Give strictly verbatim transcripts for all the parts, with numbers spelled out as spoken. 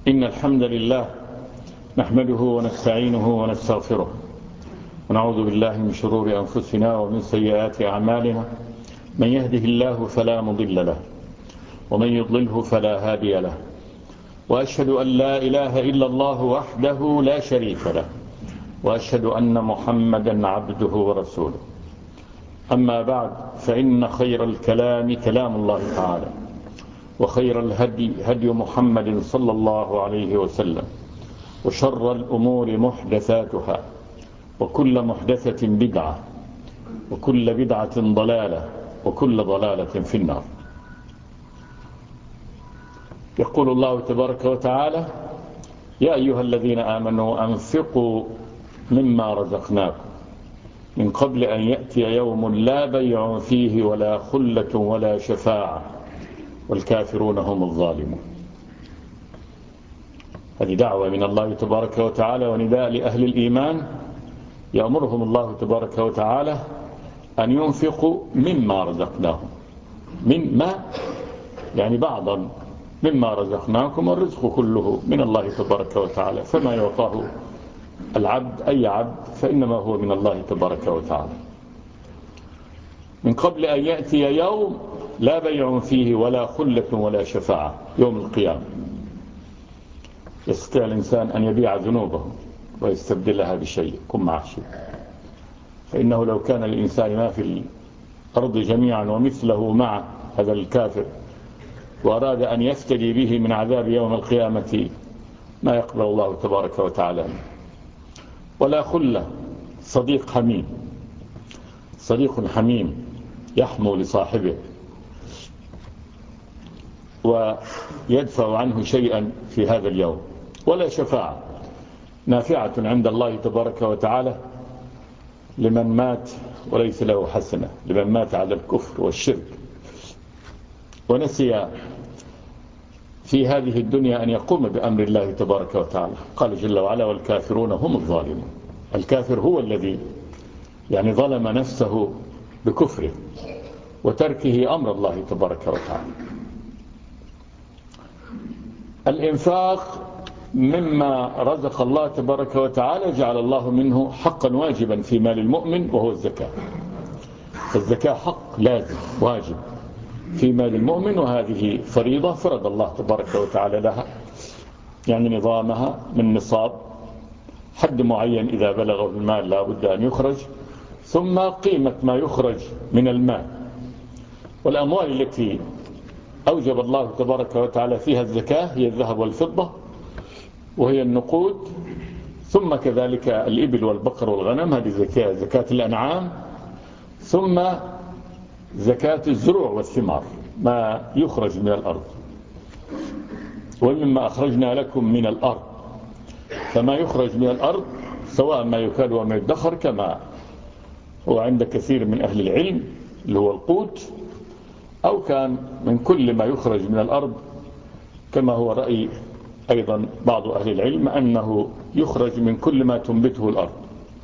إن الحمد لله نحمده ونستعينه ونستغفره ونعوذ بالله من شرور أنفسنا ومن سيئات أعمالنا. من يهده الله فلا مضل له ومن يضلله فلا هادي له، وأشهد أن لا إله إلا الله وحده لا شريك له، وأشهد أن محمدا عبده ورسوله. أما بعد، فإن خير الكلام كلام الله تعالى، وخير الهدي هدي محمد صلى الله عليه وسلم، وشر الأمور محدثاتها، وكل محدثة بدعة، وكل بدعة ضلالة، وكل ضلالة في النار. يقول الله تبارك وتعالى: يا أيها الذين آمنوا أنفقوا مما رزقناكم من قبل أن يأتي يوم لا بيع فيه ولا خلة ولا شفاعة والكافرون هم الظالمون. هذه دعوة من الله تبارك وتعالى ونداء لأهل الإيمان، يأمرهم الله تبارك وتعالى أن ينفقوا مما رزقناهم. من ما يعني بعضا مما رزقناكم، الرزق كله من الله تبارك وتعالى، فما يعطاه العبد أي عبد فإنما هو من الله تبارك وتعالى. من قبل أن يأتي يوم لا بيع فيه ولا خلة ولا شفاعة، يوم القيامة. يستطيع الإنسان أن يبيع ذنوبه ويستبدلها بشيء، يكون معه شيء. فإنه لو كان الإنسان ما في الأرض جميعا ومثله مع هذا الكافر وأراد أن يفتدي به من عذاب يوم القيامة، ما يقبل الله تبارك وتعالى. ولا خلة، صديق حميم، صديق حميم يحمو لصاحبه ويدفع عنه شيئا في هذا اليوم. ولا شفاعة نافعة عند الله تبارك وتعالى لمن مات وليس له حسنة، لمن مات على الكفر والشرك ونسي في هذه الدنيا أن يقوم بأمر الله تبارك وتعالى. قال جل وعلا: والكافرون هم الظالمون. الكافر هو الذي يعني ظلم نفسه بكفره وتركه أمر الله تبارك وتعالى. الإنفاق مما رزق الله تبارك وتعالى جعل الله منه حقا واجبا في مال المؤمن، وهو الزكاة. الزكاة حق لازم واجب في مال المؤمن، وهذه فريضة فرض الله تبارك وتعالى لها، يعني نظامها من نصاب، حد معين إذا بلغه المال لا بد أن يخرج، ثم قيمة ما يخرج من المال. والأموال التي أوجب الله تبارك وتعالى فيها الزكاة هي الذهب والفضة، وهي النقود، ثم كذلك الإبل والبقر والغنم، هذه زكاة زكاة الأنعام، ثم زكاة الزروع والثمار، ما يخرج من الأرض. ومما أخرجنا لكم من الأرض، فما يخرج من الأرض سواء ما يكال وما يدخر، كما هو عند كثير من أهل العلم اللي هو القوت، أو كان من كل ما يخرج من الأرض، كما هو رأي أيضا بعض أهل العلم أنه يخرج من كل ما تنبته الأرض.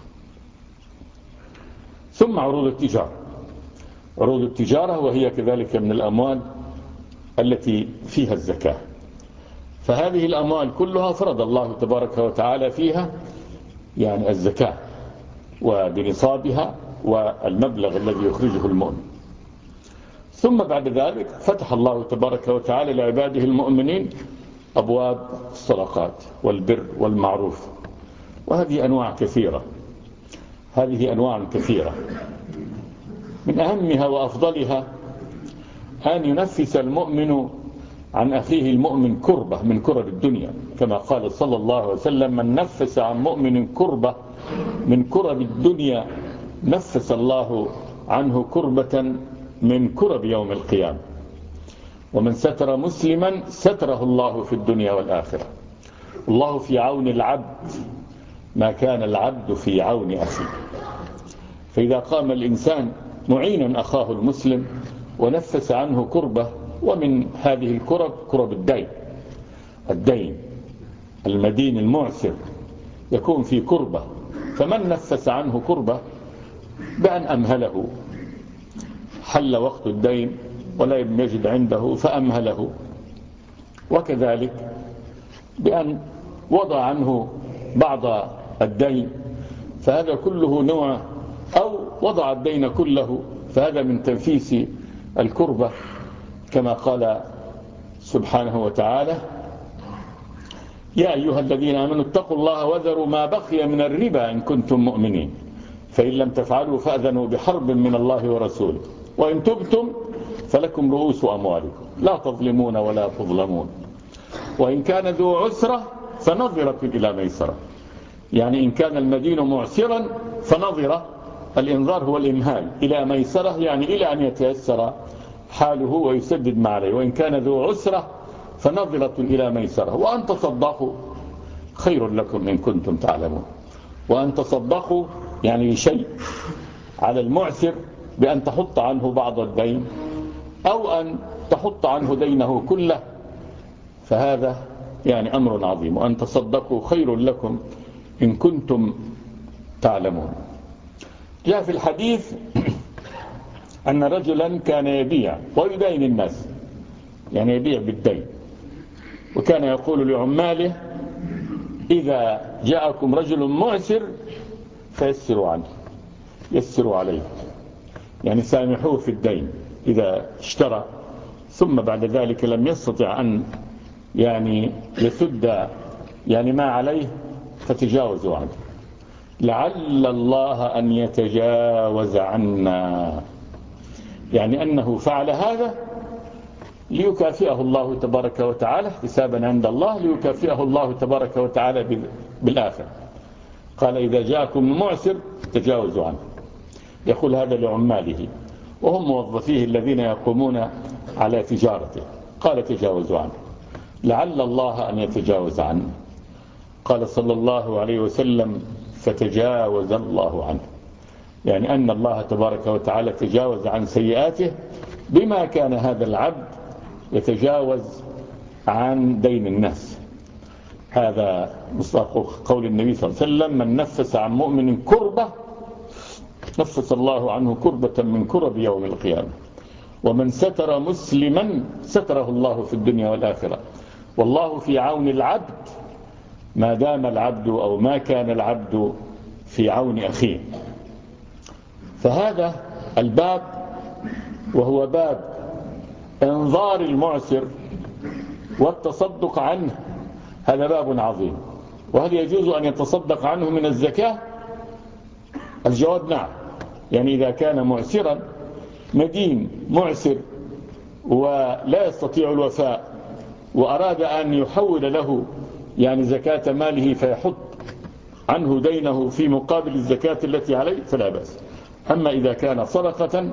ثم عروض التجارة، عروض التجارة وهي كذلك من الأموال التي فيها الزكاة. فهذه الأموال كلها فرض الله تبارك وتعالى فيها يعني الزكاة، وبنصابها والمبلغ الذي يخرجه المؤمن. ثم بعد ذلك فتح الله تبارك وتعالى لعباده المؤمنين أبواب الصدقات والبر والمعروف، وهذه أنواع كثيرة، هذه أنواع كثيرة. من أهمها وأفضلها أن ينفس المؤمن عن أخيه المؤمن كربة من كرب الدنيا، كما قال صلى الله عليه وسلم: من نفس عن مؤمن كربة من كرب الدنيا نفس الله عنه كربة من كرب يوم القيامة. ومن ستر مسلما ستره الله في الدنيا والآخرة. الله في عون العبد ما كان العبد في عون أخيه. فإذا قام الإنسان معينا أخاه المسلم ونفس عنه كربة، ومن هذه الكرب كرب الدين، الدين المدين المعسر يكون في كربة، فمن نفس عنه كربة بأن أمهله، حل وقت الدين ولا يجد عنده فأمهله. وكذلك بأن وضع عنه بعض الدين، فهذا كله نوع، أو وضع الدين كله، فهذا من تنفيس الكربة، كما قال سبحانه وتعالى: يا أيها الذين آمنوا اتقوا الله وذروا ما بقي من الربا إن كنتم مؤمنين فإن لم تفعلوا فأذنوا بحرب من الله ورسوله وإن تبتم فلكم رؤوس أموالكم لا تظلمون ولا تظلمون وإن كان ذو عسرة فنظرة إلى ميسرة. يعني إن كان المدين معسرا فنظرة، الإنظار هو الإمهال، إلى ميسرة يعني إلى أن يتيسر حاله ويسدد ما عليه. وإن كان ذو عسرة فنظرة إلى ميسرة. وأن تصدقوا خير لكم إن كنتم تعلمون. وأن تصدقوا يعني بشيء على المعسر بأن تحط عنه بعض الدين أو أن تحط عنه دينه كله، فهذا يعني أمر عظيم. وأن تصدقوا خير لكم إن كنتم تعلمون. جاء في الحديث أن رجلا كان يبيع ويدين الناس، يعني يبيع بالدين، وكان يقول لعماله: إذا جاءكم رجل معسر فيسروا عنه، يسروا عليه، يعني سامحوه في الدين إذا اشترى ثم بعد ذلك لم يستطع أن يعني يسد يعني ما عليه فتجاوزوا عنه، لعل الله أن يتجاوز عنا، يعني أنه فعل هذا ليكافئه الله تبارك وتعالى حسابا عند الله، ليكافئه الله تبارك وتعالى بالآخر. قال: إذا جاءكم المعسر تجاوزوا عنه. يقول هذا لعماله وهم موظفيه الذين يقومون على تجارته. قال: تجاوزوا عنه لعل الله أن يتجاوز عنه. قال صلى الله عليه وسلم: فتجاوز الله عنه، يعني أن الله تبارك وتعالى تجاوز عن سيئاته بما كان هذا العبد يتجاوز عن دين الناس. هذا مصداق قول النبي صلى الله عليه وسلم: من نفس عن مؤمن كربة نفس الله عنه كربة من كرب يوم القيامة، ومن ستر مسلما ستره الله في الدنيا والآخرة، والله في عون العبد ما دام العبد أو ما كان العبد في عون أخيه. فهذا الباب وهو باب انظار المعسر والتصدق عنه، هذا باب عظيم. وهل يجوز أن يتصدق عنه من الزكاة؟ الجواب نعم. يعني إذا كان معسرا مدين معسر ولا يستطيع الوفاء وأراد أن يحول له يعني زكاة ماله فيحط عنه دينه في مقابل الزكاة التي عليه فلا بأس. أما إذا كان صدقة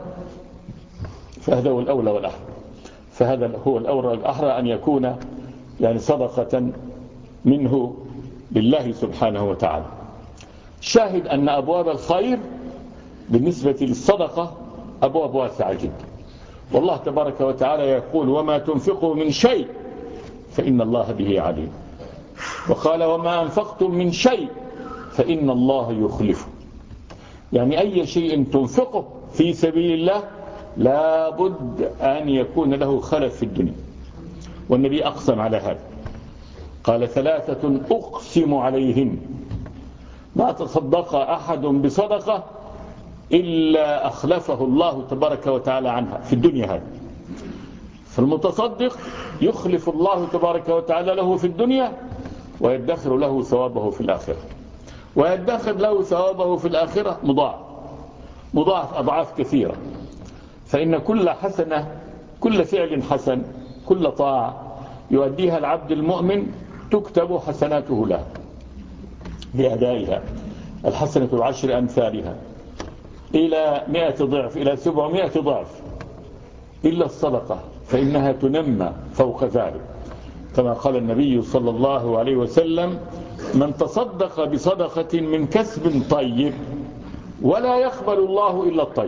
فهذا هو الأولى والأحرى، فهذا هو الأولى والأحرى أن يكون يعني صدقة منه لله سبحانه وتعالى. شاهد أن أبواب الخير بالنسبة للصدقة أبواب واسعة جدا، والله تبارك وتعالى يقول: وما تنفقوا من شيء فإن الله به عليم. وقال: وما أنفقتم من شيء فإن الله يخلفه. يعني أي شيء تنفقه في سبيل الله لا بد أن يكون له خلف في الدنيا، والنبي أقسم على هذا، قال: ثلاثة أقسم عليهن ما تصدق أحد بصدقة إلا أخلفه الله تبارك وتعالى عنها في الدنيا هذه. فالمتصدق يخلف الله تبارك وتعالى له في الدنيا ويدخر له ثوابه في الآخرة، ويدخر له ثوابه في الآخرة مضاعف مضاعف أضعاف كثيرة. فإن كل حسنة، كل فعل حسن، كل طاعة يؤديها العبد المؤمن تكتب حسناته له بأدائها، الحسنة بعشر أمثالها إلى مئة ضعف إلى سبعمائة ضعف، إلا الصدقة فإنها تنمى فوق ذلك، كما قال النبي صلى الله عليه وسلم: من تصدق بصدقة من كسب طيب ولا يقبل الله إلا الطيب.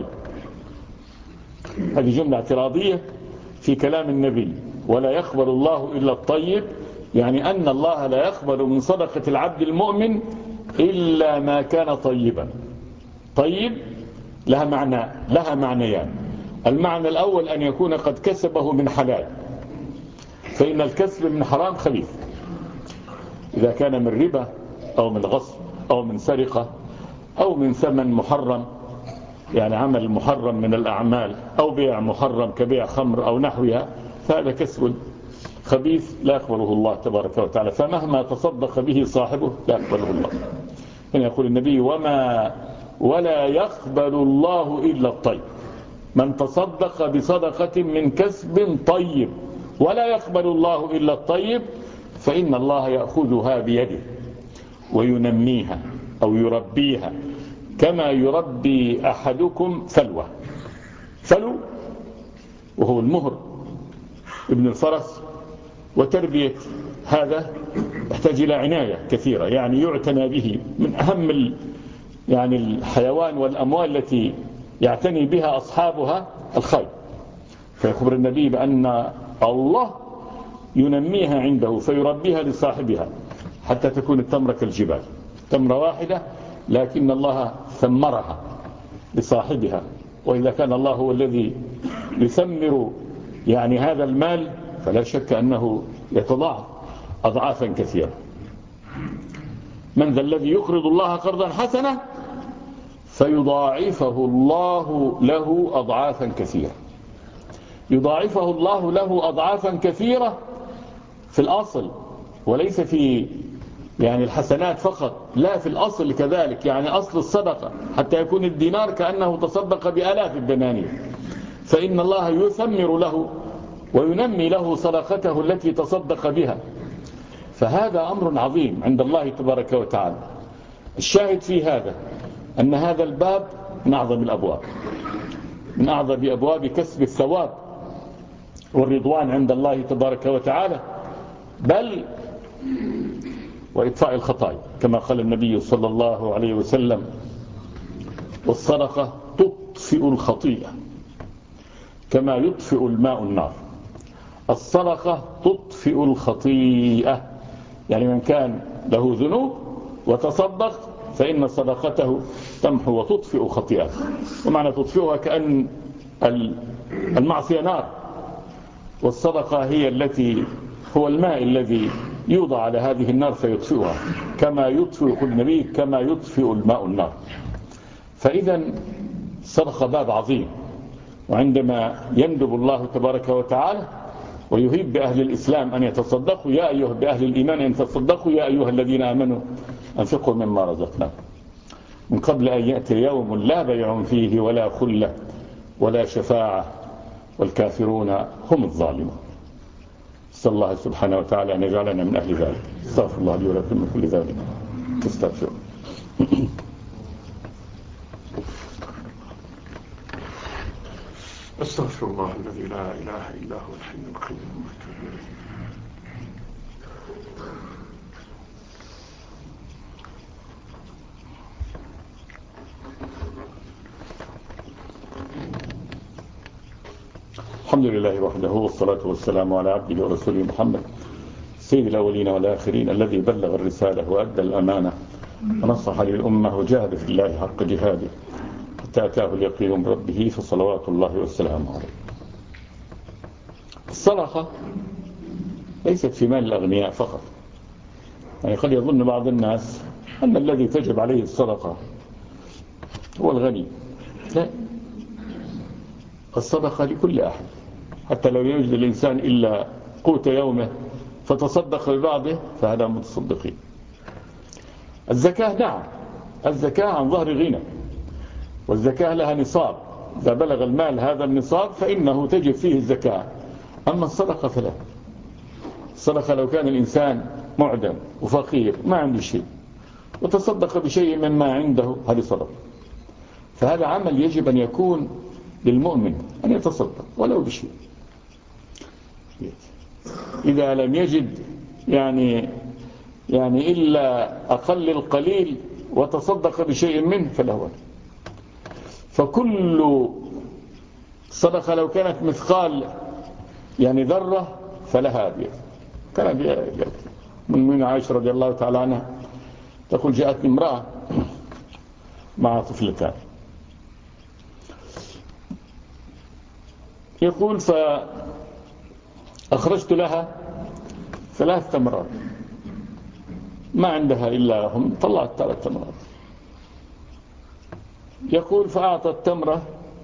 هذه جملة اعتراضية في كلام النبي، ولا يقبل الله إلا الطيب، يعني أن الله لا يقبل من صدقة العبد المؤمن إلا ما كان طيبا. طيب لها معنى لها معنيان. المعنى الأول أن يكون قد كسبه من حلال، فإن الكسب من حرام خبيث. إذا كان من ربا أو من غصب أو من سرقة أو من ثمن محرم، يعني عمل محرم من الأعمال، أو بيع محرم كبيع خمر أو نحوها، فهذا كسب خبيث لا يقبله الله تبارك وتعالى، فمهما تصدق به صاحبه لا يقبله الله. هنا يقول النبي: وما ولا يقبل الله إلا الطيب. من تصدق بصدقة من كسب طيب ولا يقبل الله إلا الطيب فإن الله يأخذها بيده وينميها أو يربيها كما يربي أحدكم فلوة. فلو وهو المهر ابن الفرس، وتربية هذا يحتاج إلى عناية كثيرة، يعني يعتنى به، من أهم ال يعني الحيوان والأموال التي يعتني بها أصحابها الخيل. فيخبر النبي بأن الله ينميها عنده فيربيها لصاحبها حتى تكون التمرة كالجبال، تمرة واحدة لكن الله ثمرها لصاحبها. وإذا كان الله هو الذي يثمر يعني هذا المال فلا شك أنه يتضاعف أضعافا كثيرة. من ذا الذي يقرض الله قرضا حسنا فيضاعفه الله له أضعافا كثيرة. يضاعفه الله له أضعافا كثيرة في الأصل، وليس في يعني الحسنات فقط، لا في الأصل كذلك، يعني أصل الصدقة حتى يكون الدينار كأنه تصدق بآلاف الدنانير، فإن الله يثمر له وينمي له صدقته التي تصدق بها. فهذا أمر عظيم عند الله تبارك وتعالى. الشاهد في هذا أن هذا الباب من أعظم الأبواب، من أعظم أبواب كسب الثواب والرضوان عند الله تبارك وتعالى، بل وإطفاء الخطايا كما قال النبي صلى الله عليه وسلم: والصدقة تطفئ الخطيئة كما يطفئ الماء النار. الصدقة تطفئ الخطيئة، يعني من كان له ذنوب وتصدق فإن صدقته تمحو وتطفئ خطيئته. ومعنى تطفئها كأن المعصية نار، والصدقة هي التي هو الماء الذي يوضع على هذه النار فيطفئها، كما يطفئ كل نبي كما يطفئ الماء النار. فإذا الصدقة باب عظيم، وعندما يندب الله تبارك وتعالى ويهيب بأهل الإسلام أن يتصدقوا: يا أيها بأهل الإيمان أن تصدقوا يا أيها الذين آمنوا أنفقوا مما رزقناكم من قبل أن يأتي يوم لا بيع فيه ولا خلة ولا شفاعة والكافرون هم الظالمون. نسأل الله سبحانه وتعالى أن يجعلنا من أهل ذلك. استغفر الله لي ولكم من كل ذلك تستغفرون. أستغفر الله الذي لا إله إلا هو الحي القيوم وأتوب إليه. الحمد لله وحده، والصلاة والسلام على عبده ورسوله محمد سيد الأولين والآخرين، الذي بلغ الرسالة وأدى الأمانة ونصح للأمة وجاهد في الله حق جهاده حتى أتاه اليقين من ربه، فصلوات الله والسلام عليه. الصدقة ليست في مال الأغنياء فقط، يعني قد يظن بعض الناس أن الذي تجب عليه الصدقة هو الغني. لا، الصدقة لكل أحد، حتى لو يوجد الإنسان إلا قوت يومه فتصدق ببعضه فهذا متصدقين. الزكاة نعم، الزكاة عن ظهر غنى، والزكاة لها نصاب، إذا بلغ المال هذا النصاب فإنه تجب فيه الزكاة. أما الصدقة فلا. الصدقة لو كان الإنسان معدم وفقير ما عنده شيء وتصدق بشيء مما عنده، هذه صدقة. فهذا عمل يجب أن يكون للمؤمن أن يتصدق ولو بشيء. إذا لم يجد يعني يعني إلا أقل القليل وتصدق بشيء منه فله. فكل صدقة لو كانت مثقال يعني ذرة فلها أبيض. كان من من عائشة رضي الله تعالى عنها تقول: جاءتني امرأة مع طفلتان، يقول فأخرجت لها ثلاث تمرات ما عندها إلا هم، طلعت ثلاث تمرات. يقول فأعطت تمرة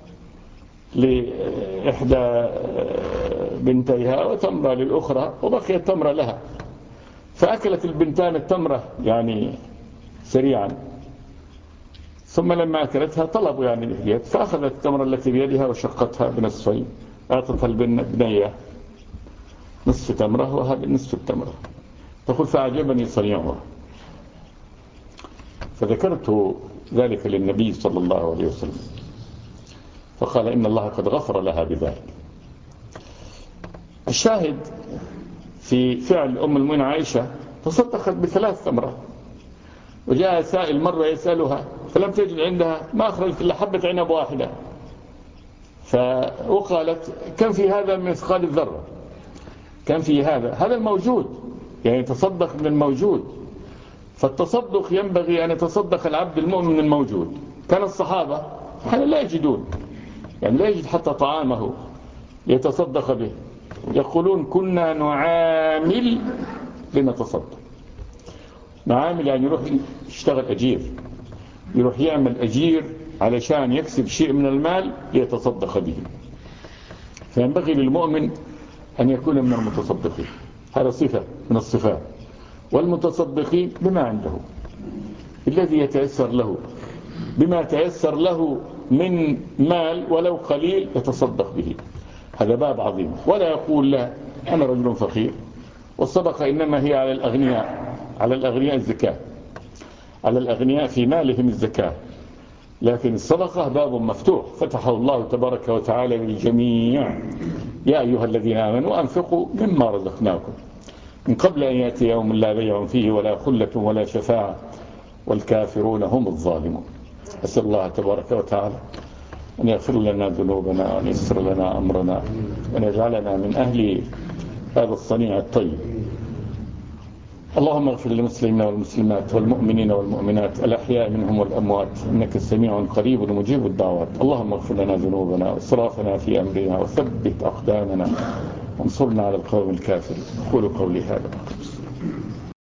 لإحدى بنتيها وتمرة للأخرى وبقيت تمرة لها، فأكلت البنتان التمرة يعني سريعا، ثم لما أكلتها طلبوا يعني الهدية، فأخذت التمرة التي بيدها وشقتها بنصفين، أعطتها البنية نصف تمرة وهذه نصف التمرة. تقول فأعجبني صنيعها، فذكرت ذلك للنبي صلى الله عليه وسلم، فقال إن الله قد غفر لها بذلك. الشاهد في فعل أم المؤمنين عائشة، تصدقت بثلاث تمرات، وجاء سائل مرة يسألها فلم تجد عندها، ما أخرجت إلا حبة عنب واحدة، وقالت كم في هذا من مثقال الذرة، كم في هذا، هذا الموجود، يعني تصدق من الموجود. فالتصدق ينبغي أن يتصدق العبد المؤمن من الموجود. كان الصحابة حين لا يجدون، يعني لا يجد حتى طعامه يتصدق به، يقولون كنا نعامل لنتصدق. نعامل يعني يروح يشتغل أجير، يروح يعمل أجير علشان يكسب شيء من المال ليتصدق به. فينبغي للمؤمن أن يكون من المتصدقين، هذا صفة من الصفات. والمتصدقين بما عنده، الذي يتيسر له، بما يتيسر له من مال ولو قليل يتصدق به. هذا باب عظيم. ولا يقول لا أنا رجل فقير، والصدقة إنما هي على الأغنياء، على الأغنياء الزكاة، على الأغنياء في مالهم الزكاة. لكن الصدقة باب مفتوح فتحه الله تبارك وتعالى للجميع. يا أيها الذين آمنوا أنفقوا مما رزقناكم من قبل أن يأتي يوم لا بيع فيه ولا خلة ولا شفاعة والكافرون هم الظالمون. أسأل الله تبارك وتعالى أن يغفر لنا ذنوبنا وأن يسر لنا أمرنا وأن يجعلنا من أهل هذا الصنيع الطيب. اللهم اغفر للمسلمين والمسلمات والمؤمنين والمؤمنات الأحياء منهم والأموات، إنك سميع قريب مجيب الدعوات. اللهم اغفر لنا ذنوبنا وإسرافنا في أمرنا وثبت أقدامنا وانصرنا على القوم الكافرين. قولوا قولي هذا.